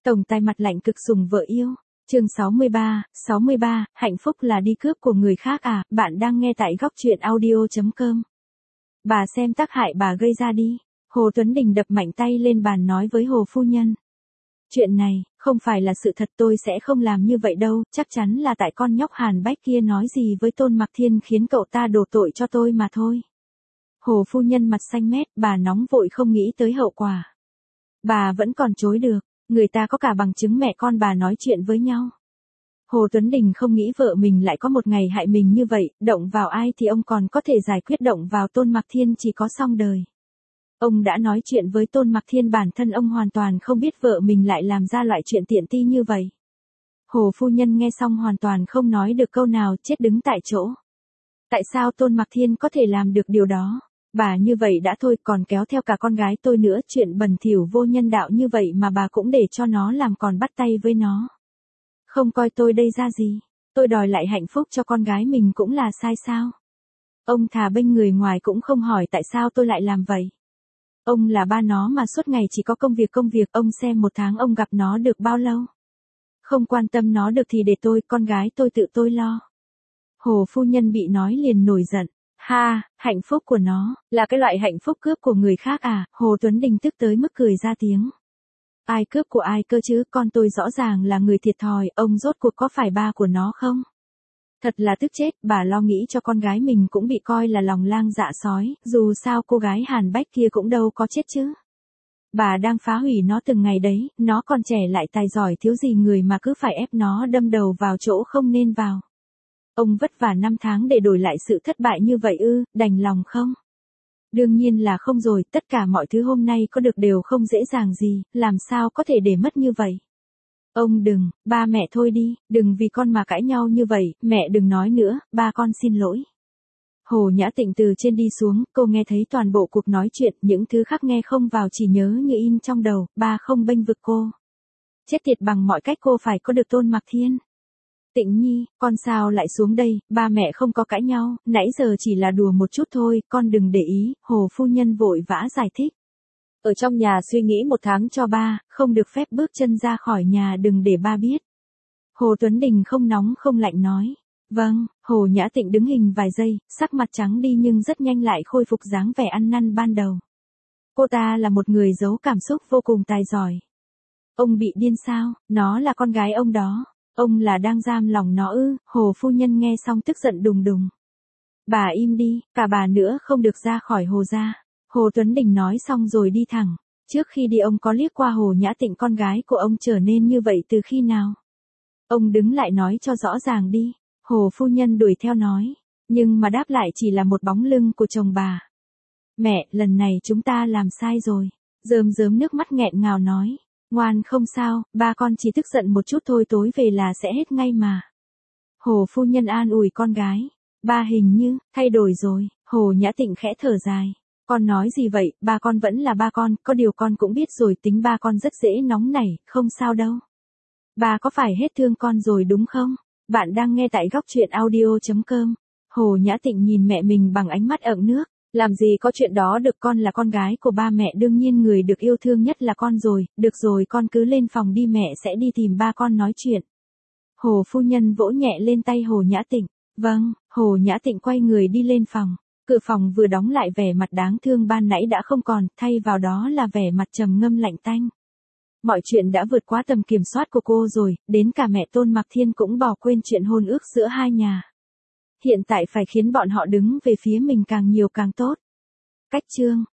Tổng tài mặt lạnh cực sủng vợ yêu. Chương 63, hạnh phúc là đi cướp của người khác à, bạn đang nghe tại góc truyện audio.com. Bà xem tác hại bà gây ra đi. Hồ Tuấn Đình đập mạnh tay lên bàn nói với Hồ phu nhân. Chuyện này, không phải là sự thật, tôi sẽ không làm như vậy đâu, chắc chắn là tại con nhóc Hàn Bách kia nói gì với Tôn Mặc Thiên khiến cậu ta đổ tội cho tôi mà thôi. Hồ phu nhân mặt xanh mét, bà nóng vội không nghĩ tới hậu quả. Bà vẫn còn chối được, người ta có cả bằng chứng mẹ con bà nói chuyện với nhau. Hồ Tuấn Đình không nghĩ vợ mình lại có một ngày hại mình như vậy, động vào ai thì ông còn có thể giải quyết, động vào Tôn Mặc Thiên chỉ có xong đời. Ông đã nói chuyện với Tôn Mặc Thiên, bản thân ông hoàn toàn không biết vợ mình lại làm ra loại chuyện tiện ti như vậy. Hồ phu nhân nghe xong hoàn toàn không nói được câu nào, chết đứng tại chỗ. Tại sao Tôn Mặc Thiên có thể làm được điều đó? Bà như vậy đã thôi, còn kéo theo cả con gái tôi nữa, chuyện bẩn thỉu vô nhân đạo như vậy mà bà cũng để cho nó làm, còn bắt tay với nó. Không coi tôi đây ra gì, tôi đòi lại hạnh phúc cho con gái mình cũng là sai sao? Ông thà bênh người ngoài cũng không hỏi tại sao tôi lại làm vậy. Ông là ba nó mà suốt ngày chỉ có công việc, ông xem một tháng ông gặp nó được bao lâu? Không quan tâm nó được thì để tôi, con gái tôi tự tôi lo. Hồ phu nhân bị nói liền nổi giận. Ha, hạnh phúc của nó, là cái loại hạnh phúc cướp của người khác à? Hồ Tuấn Đình tức tới mức cười ra tiếng. Ai cướp của ai cơ chứ, con tôi rõ ràng là người thiệt thòi, ông rốt cuộc có phải ba của nó không? Thật là tức chết, bà lo nghĩ cho con gái mình cũng bị coi là lòng lang dạ sói, dù sao cô gái Hàn Bách kia cũng đâu có chết chứ. Bà đang phá hủy nó từng ngày đấy, nó còn trẻ lại tài giỏi thiếu gì người mà cứ phải ép nó đâm đầu vào chỗ không nên vào. Ông vất vả 5 tháng để đổi lại sự thất bại như vậy ư, đành lòng không? Đương nhiên là không rồi, tất cả mọi thứ hôm nay có được đều không dễ dàng gì, làm sao có thể để mất như vậy? Ông đừng, ba mẹ thôi đi, đừng vì con mà cãi nhau như vậy, mẹ đừng nói nữa, ba con xin lỗi. Hồ Nhã Tịnh từ trên đi xuống, cô nghe thấy toàn bộ cuộc nói chuyện, những thứ khác nghe không vào chỉ nhớ như in trong đầu, ba không bênh vực cô. Chết tiệt, bằng mọi cách cô phải có được Tôn Mặc Thiên. Tịnh Nhi, con sao lại xuống đây, ba mẹ không có cãi nhau, nãy giờ chỉ là đùa một chút thôi, con đừng để ý, Hồ phu nhân vội vã giải thích. Ở trong nhà suy nghĩ 1 tháng cho ba, không được phép bước chân ra khỏi nhà, đừng để ba biết. Hồ Tuấn Đình không nóng không lạnh nói. Vâng, Hồ Nhã Tịnh đứng hình vài giây, sắc mặt trắng đi nhưng rất nhanh lại khôi phục dáng vẻ ăn năn ban đầu. Cô ta là một người giấu cảm xúc vô cùng tài giỏi. Ông bị điên sao, nó là con gái ông đó. Ông là đang giam lòng nó ư? Hồ phu nhân nghe xong tức giận đùng đùng. Bà im đi, cả bà nữa không được ra khỏi Hồ gia. Hồ Tuấn Đình nói xong rồi đi thẳng. Trước khi đi ông có liếc qua Hồ Nhã Tịnh, con gái của ông trở nên như vậy từ khi nào? Ông đứng lại nói cho rõ ràng đi. Hồ phu nhân đuổi theo nói. Nhưng mà đáp lại chỉ là một bóng lưng của chồng bà. Mẹ, lần này chúng ta làm sai rồi. Rơm rớm nước mắt nghẹn ngào nói. Ngoan không sao, ba con chỉ tức giận một chút thôi, tối về là sẽ hết ngay mà. Hồ phu nhân an ủi con gái. Ba hình như, thay đổi rồi. Hồ Nhã Tịnh khẽ thở dài. Con nói gì vậy, ba con vẫn là ba con, có điều con cũng biết rồi, tính ba con rất dễ nóng nảy, không sao đâu. Ba có phải hết thương con rồi đúng không? Bạn đang nghe tại góc truyện audio.com. Hồ Nhã Tịnh nhìn mẹ mình bằng ánh mắt ẩn nước. Làm gì có chuyện đó được, con là con gái của ba mẹ, đương nhiên người được yêu thương nhất là con rồi, được rồi con cứ lên phòng đi, mẹ sẽ đi tìm ba con nói chuyện. Hồ phu nhân vỗ nhẹ lên tay Hồ Nhã Tịnh. Vâng, Hồ Nhã Tịnh quay người đi lên phòng. Cửa phòng vừa đóng lại, vẻ mặt đáng thương ban nãy đã không còn, thay vào đó là vẻ mặt trầm ngâm lạnh tanh. Mọi chuyện đã vượt quá tầm kiểm soát của cô rồi, đến cả mẹ Tôn Mặc Thiên cũng bỏ quên chuyện hôn ước giữa hai nhà. Hiện tại phải khiến bọn họ đứng về phía mình càng nhiều càng tốt. Cách chương